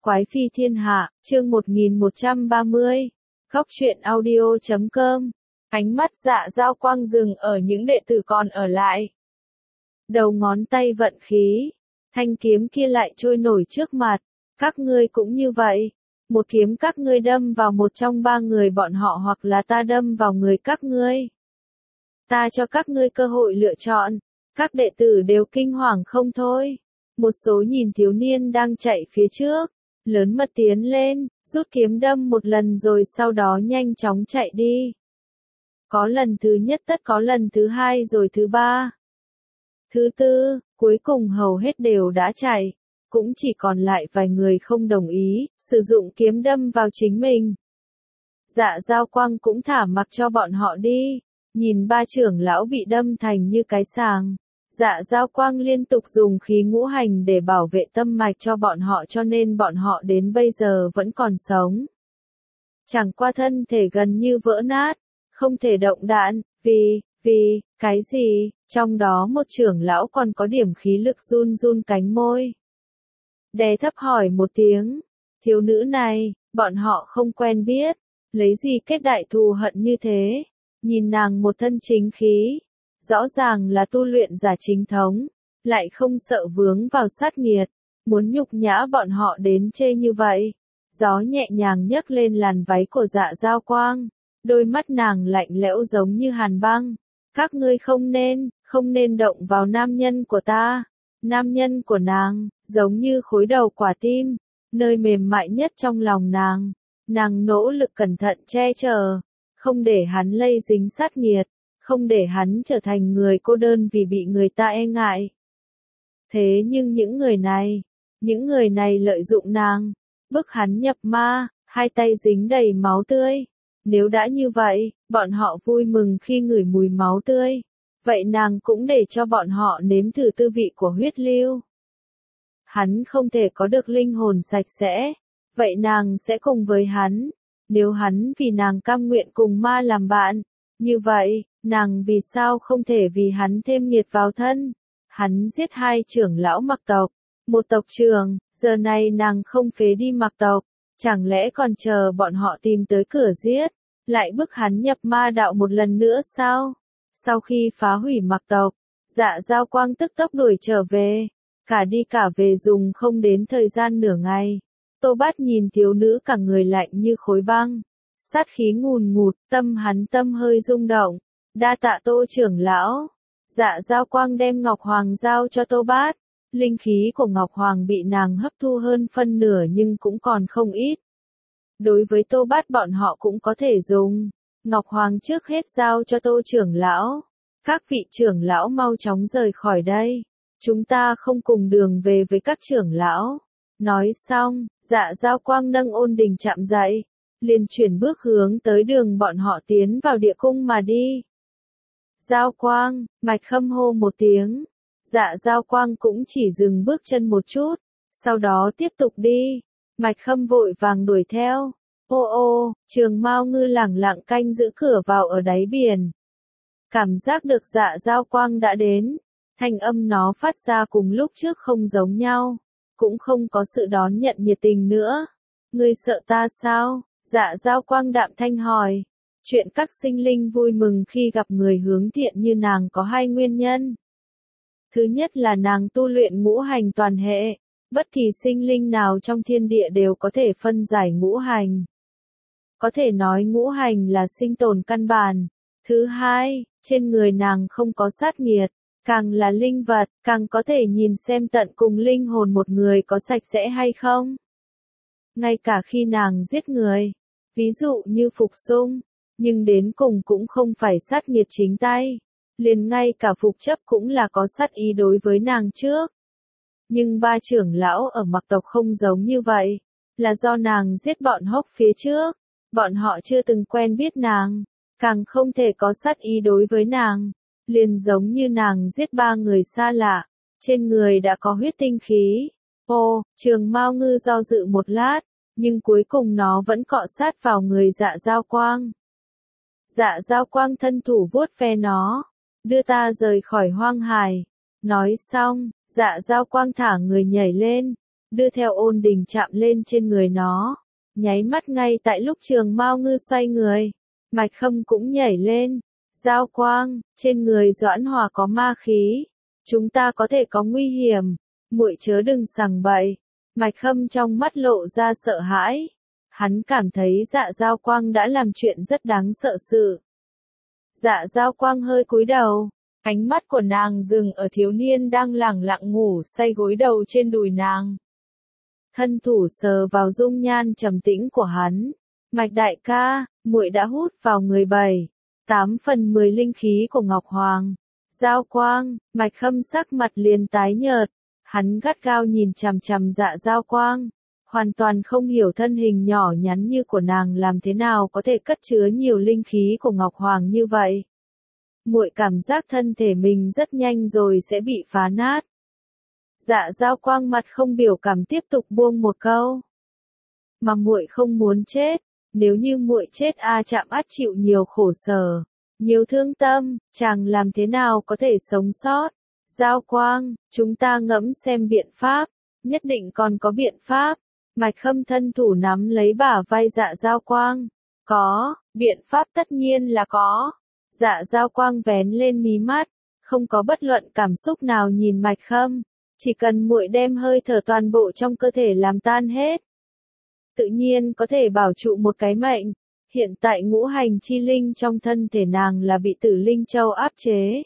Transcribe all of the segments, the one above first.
Quái phi thiên hạ, chương 1130. Góc truyện audio.com. Ánh mắt Dạ Dao Quang dừng ở những đệ tử còn ở lại. Đầu ngón tay vận khí, thanh kiếm kia lại trôi nổi trước mặt. Các ngươi cũng như vậy. Một kiếm các ngươi đâm vào một trong ba người bọn họ hoặc là ta đâm vào người các ngươi. Ta cho các ngươi cơ hội lựa chọn. Các đệ tử đều kinh hoàng không thôi. Một số nhìn thiếu niên đang chạy phía trước, lớn mật tiến lên, rút kiếm đâm một lần rồi sau đó nhanh chóng chạy đi. Có lần thứ nhất tất có lần thứ hai rồi thứ ba. Thứ tư, cuối cùng hầu hết đều đã chạy, cũng chỉ còn lại vài người không đồng ý, sử dụng kiếm đâm vào chính mình. Dạ Dao Quang cũng thả mặc cho bọn họ đi, nhìn ba trưởng lão bị đâm thành như cái sàng. Dạ Dao Quang liên tục dùng khí ngũ hành để bảo vệ tâm mạch cho bọn họ cho nên bọn họ đến bây giờ vẫn còn sống. Chẳng qua thân thể gần như vỡ nát, không thể động đạn, vì, cái gì, trong đó một trưởng lão còn có điểm khí lực run run cánh môi. Đè thấp hỏi một tiếng, thiếu nữ này, bọn họ không quen biết, lấy gì kết đại thù hận như thế, nhìn nàng một thân chính khí. Rõ ràng là tu luyện giả chính thống, lại không sợ vướng vào sát nghiệt, muốn nhục nhã bọn họ đến chê như vậy. Gió nhẹ nhàng nhấc lên làn váy của Dạ Dao Quang, đôi mắt nàng lạnh lẽo giống như hàn băng. Các ngươi không nên động vào nam nhân của ta. Nam nhân của nàng, giống như khối đầu quả tim, nơi mềm mại nhất trong lòng nàng. Nàng nỗ lực cẩn thận che chở, không để hắn lây dính sát nghiệt. Không để hắn trở thành người cô đơn vì bị người ta e ngại. Thế nhưng những người này lợi dụng nàng, bức hắn nhập ma, hai tay dính đầy máu tươi. Nếu đã như vậy, bọn họ vui mừng khi ngửi mùi máu tươi. Vậy nàng cũng để cho bọn họ nếm thử tư vị của huyết lưu. Hắn không thể có được linh hồn sạch sẽ, vậy nàng sẽ cùng với hắn. Nếu hắn vì nàng cam nguyện cùng ma làm bạn, như vậy, nàng vì sao không thể vì hắn thêm nghiệt vào thân? Hắn giết hai trưởng lão Mặc tộc, một tộc trưởng, giờ này nàng không phế đi Mặc tộc, chẳng lẽ còn chờ bọn họ tìm tới cửa giết, lại bức hắn nhập ma đạo một lần nữa sao? Sau khi phá hủy Mặc tộc, Dạ Dao Quang tức tốc đuổi trở về, cả đi cả về dùng không đến thời gian nửa ngày. Tô Bát nhìn thiếu nữ cả người lạnh như khối băng. Sát khí ngùn ngụt, tâm hơi rung động. Đa tạ Tô trưởng lão. Dạ Dao Quang đem Ngọc Hoàng giao cho Tô Bát. Linh khí của Ngọc Hoàng bị nàng hấp thu hơn phân nửa nhưng cũng còn không ít. Đối với Tô Bát bọn họ cũng có thể dùng. Ngọc Hoàng trước hết giao cho Tô trưởng lão. Các vị trưởng lão mau chóng rời khỏi đây. Chúng ta không cùng đường về với các trưởng lão. Nói xong, Dạ Dao Quang nâng Ôn Đình chạm dậy. Liền chuyển bước hướng tới đường bọn họ tiến vào địa cung mà đi. Dao Quang, Mạch Khâm hô một tiếng. Dạ Dao Quang cũng chỉ dừng bước chân một chút, sau đó tiếp tục đi. Mạch Khâm vội vàng đuổi theo. Ô, Trường Mao Ngư lẳng lặng canh giữ cửa vào ở đáy biển. Cảm giác được Dạ Dao Quang đã đến, thanh âm nó phát ra cùng lúc trước không giống nhau, cũng không có sự đón nhận nhiệt tình nữa. Ngươi sợ ta sao? Dạ Dao Quang đạm thanh hỏi. Chuyện các sinh linh vui mừng khi gặp người hướng thiện như nàng có hai nguyên nhân. Thứ nhất là nàng tu luyện ngũ hành toàn hệ, bất kỳ sinh linh nào trong thiên địa đều có thể phân giải ngũ hành. Có thể nói ngũ hành là sinh tồn căn bản. Thứ hai, trên người nàng không có sát nghiệt, càng là linh vật, càng có thể nhìn xem tận cùng linh hồn một người có sạch sẽ hay không. Ngay cả khi nàng giết người, ví dụ như Phục Xung, nhưng đến cùng cũng không phải sát nghiệt chính tay. Liền ngay cả Phục Chấp cũng là có sát ý đối với nàng trước. Nhưng ba trưởng lão ở Mặc tộc không giống như vậy, là do nàng giết bọn Hốc phía trước. Bọn họ chưa từng quen biết nàng, càng không thể có sát ý đối với nàng. Liền giống như nàng giết ba người xa lạ, trên người đã có huyết tinh khí. Trường Mao Ngư do dự một lát, nhưng cuối cùng nó vẫn cọ sát vào người Dạ Dao Quang. Dạ Dao Quang thân thủ vuốt ve nó, đưa ta rời khỏi hoang hải. Nói xong, Dạ Dao Quang thả người nhảy lên, đưa theo ôn đình chạm lên trên người nó. Nháy mắt ngay tại lúc Trường Mao Ngư xoay người, Mạch Khâm cũng nhảy lên. Giao Quang, trên người Doãn Hòa có ma khí. Chúng ta có thể có nguy hiểm. Muội chớ đừng sằng bậy. Mạch Khâm trong mắt lộ ra sợ hãi. Hắn cảm thấy Dạ Giao Quang đã làm chuyện rất đáng sợ sự. Dạ Giao Quang hơi cúi đầu. Ánh mắt của nàng dừng ở thiếu niên đang lẳng lặng ngủ say gối đầu trên đùi nàng. Thân thủ sờ vào dung nhan trầm tĩnh của hắn. Mạch đại ca, muội đã hút vào người 7/8 linh khí của Ngọc Hoàng. Giao Quang, Mạch Khâm sắc mặt liền tái nhợt. Hắn gắt gao nhìn chằm chằm Dạ Giao Quang. Hoàn toàn không hiểu thân hình nhỏ nhắn như của nàng làm thế nào có thể cất chứa nhiều linh khí của Ngọc Hoàng như vậy. Muội cảm giác thân thể mình rất nhanh rồi sẽ bị phá nát. Dạ Giao Quang mặt không biểu cảm tiếp tục buông một câu. Mà muội không muốn chết, nếu như muội chết Chạm ắt chịu nhiều khổ sở, nhiều thương tâm, chàng làm thế nào có thể sống sót. Giao Quang, chúng ta ngẫm xem biện pháp, nhất định còn có biện pháp. Mạch Khâm thân thủ nắm lấy bả vai Dạ Giao Quang. Có, biện pháp tất nhiên là có. Dạ Giao Quang vén lên mí mắt, không có bất luận cảm xúc nào nhìn Mạch Khâm. Chỉ cần muội đem hơi thở toàn bộ trong cơ thể làm tan hết, tự nhiên có thể bảo trụ một cái mệnh. Hiện tại ngũ hành chi linh trong thân thể nàng là bị Tử Linh Châu áp chế.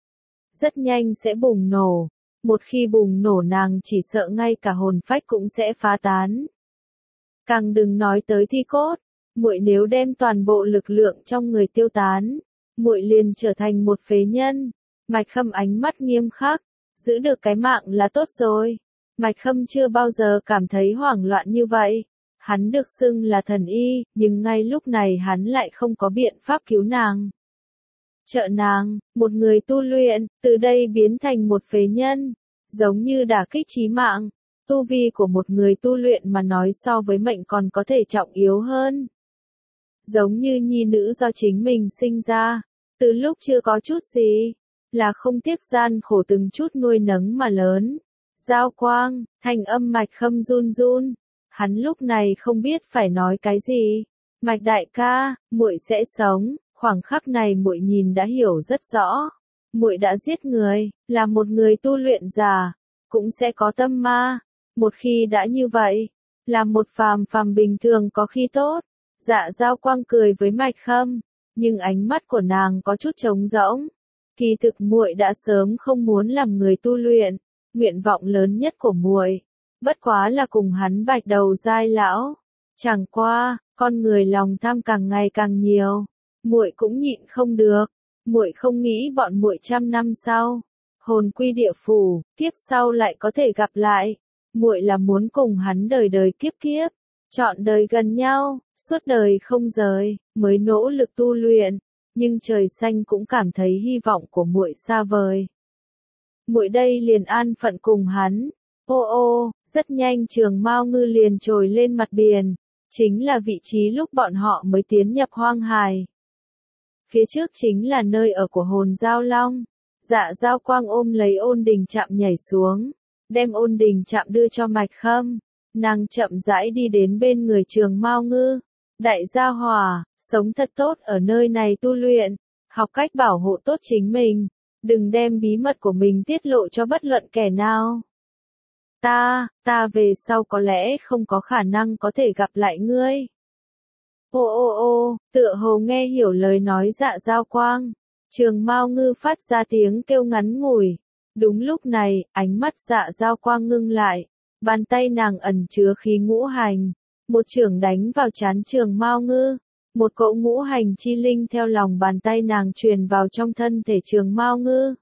Rất nhanh sẽ bùng nổ. Một khi bùng nổ nàng chỉ sợ ngay cả hồn phách cũng sẽ phá tán. Càng đừng nói tới thi cốt. Muội nếu đem toàn bộ lực lượng trong người tiêu tán, muội liền trở thành một phế nhân. Mạch Khâm ánh mắt nghiêm khắc. Giữ được cái mạng là tốt rồi. Mạch Khâm chưa bao giờ cảm thấy hoảng loạn như vậy. Hắn được xưng là thần y, nhưng ngay lúc này hắn lại không có biện pháp cứu nàng. Trợ nàng, một người tu luyện, từ đây biến thành một phế nhân. Giống như đả kích chí mạng. Tu vi của một người tu luyện mà nói so với mệnh còn có thể trọng yếu hơn. Giống như nhi nữ do chính mình sinh ra. Từ lúc chưa có chút gì, là không tiếc gian khổ từng chút nuôi nấng mà lớn. Giao Quang, thanh âm Mạch Khâm run run. Hắn lúc này không biết phải nói cái gì. Mạch đại ca, muội sẽ sống. Khoảng khắc này muội nhìn đã hiểu rất rõ. Muội đã giết người, là một người tu luyện giả, cũng sẽ có tâm ma. Một khi đã như vậy, là một phàm bình thường có khi tốt. Dạ Giao Quang cười với Mạch Khâm, nhưng ánh mắt của nàng có chút trống rỗng. Kỳ thực muội đã sớm không muốn làm người tu luyện, nguyện vọng lớn nhất của muội bất quá là cùng hắn Bạch Đầu giai lão. Chẳng qua, con người lòng tham càng ngày càng nhiều, muội cũng nhịn không được. Muội không nghĩ bọn muội 100 năm sau, hồn quy địa phủ, kiếp sau lại có thể gặp lại. Muội là muốn cùng hắn đời đời kiếp kiếp, trọn đời gần nhau, suốt đời không rời, mới nỗ lực tu luyện. Nhưng trời xanh cũng cảm thấy hy vọng của muội xa vời. Muội đây liền an phận cùng hắn. Ô, rất nhanh Trường Mao Ngư liền trồi lên mặt biển, chính là vị trí lúc bọn họ mới tiến nhập hoang hải. Phía trước chính là nơi ở của hồn Giao Long. Dạ Giao Quang ôm lấy ôn đình chạm nhảy xuống, đem ôn đình chạm đưa cho Mạch Khâm. Nàng chậm rãi đi đến bên người Trường Mao Ngư. Đại gia hỏa, sống thật tốt ở nơi này tu luyện, học cách bảo hộ tốt chính mình, đừng đem bí mật của mình tiết lộ cho bất luận kẻ nào. Ta về sau có lẽ không có khả năng có thể gặp lại ngươi. Ô, tựa hồ nghe hiểu lời nói Dạ Giao Quang. Trường Mao Ngư phát ra tiếng kêu ngắn ngủi. Đúng lúc này, ánh mắt Dạ Giao Quang ngưng lại. Bàn tay nàng ẩn chứa khí ngũ hành. Một chưởng đánh vào trán Trường Mao Ngư. Một cỗ ngũ hành chi linh theo lòng bàn tay nàng truyền vào trong thân thể Trường Mao Ngư.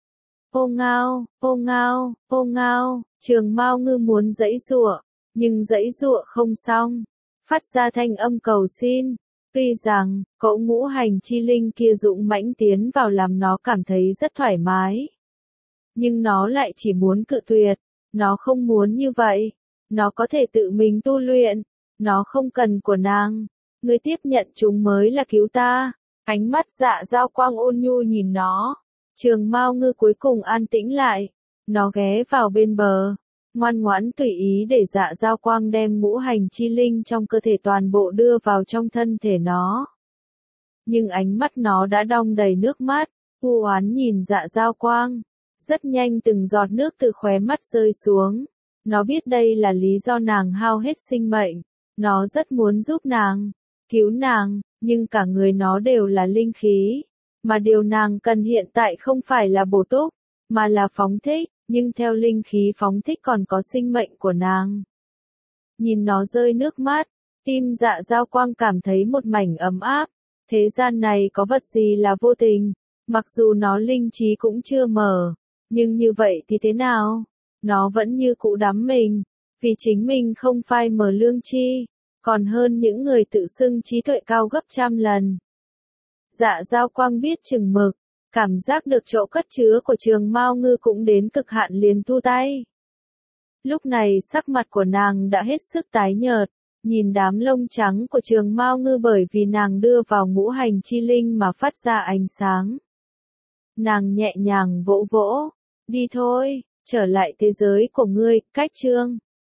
Ô ngao, Trường Mao Ngư muốn giãy giụa, nhưng giãy giụa không xong. Phát ra thanh âm cầu xin. Tuy rằng, cỗ ngũ hành chi linh kia dũng mãnh tiến vào làm nó cảm thấy rất thoải mái. Nhưng nó lại chỉ muốn cự tuyệt. Nó không muốn như vậy. Nó có thể tự mình tu luyện. Nó không cần của nàng. Ngươi tiếp nhận chúng mới là cứu ta. Ánh mắt Dạ Giao Quang ôn nhu nhìn nó. Trường Mao Ngư cuối cùng an tĩnh lại. Nó ghé vào bên bờ. ngoan ngoãn tùy ý để Dạ Giao Quang đem ngũ hành chi linh trong cơ thể toàn bộ đưa vào trong thân thể nó. Nhưng ánh mắt nó đã đong đầy nước mắt, u oán nhìn Dạ Giao Quang. Rất nhanh từng giọt nước từ khóe mắt rơi xuống. Nó biết đây là lý do nàng hao hết sinh mệnh. Nó rất muốn giúp nàng, cứu nàng, nhưng cả người nó đều là linh khí. Mà điều nàng cần hiện tại không phải là bổ túc, mà là phóng thích, nhưng theo linh khí phóng thích còn có sinh mệnh của nàng. Nhìn nó rơi nước mắt, tim Dạ Giao Quang cảm thấy một mảnh ấm áp. Thế gian này có vật gì là vô tình, mặc dù nó linh trí cũng chưa mở, nhưng như vậy thì thế nào? Nó vẫn như cũ đắm mình, vì chính mình không phai mờ lương tri, còn hơn những người tự xưng trí tuệ cao gấp trăm lần. Dạ Giao Quang biết chừng mực, cảm giác được chỗ cất chứa của Trường Mao Ngư cũng đến cực hạn liền thu tay. Lúc này sắc mặt của nàng đã hết sức tái nhợt, nhìn đám lông trắng của Trường Mao Ngư bởi vì nàng đưa vào ngũ hành chi linh mà phát ra ánh sáng. Nàng nhẹ nhàng vỗ vỗ, đi thôi, trở lại thế giới của ngươi, Cách Chương.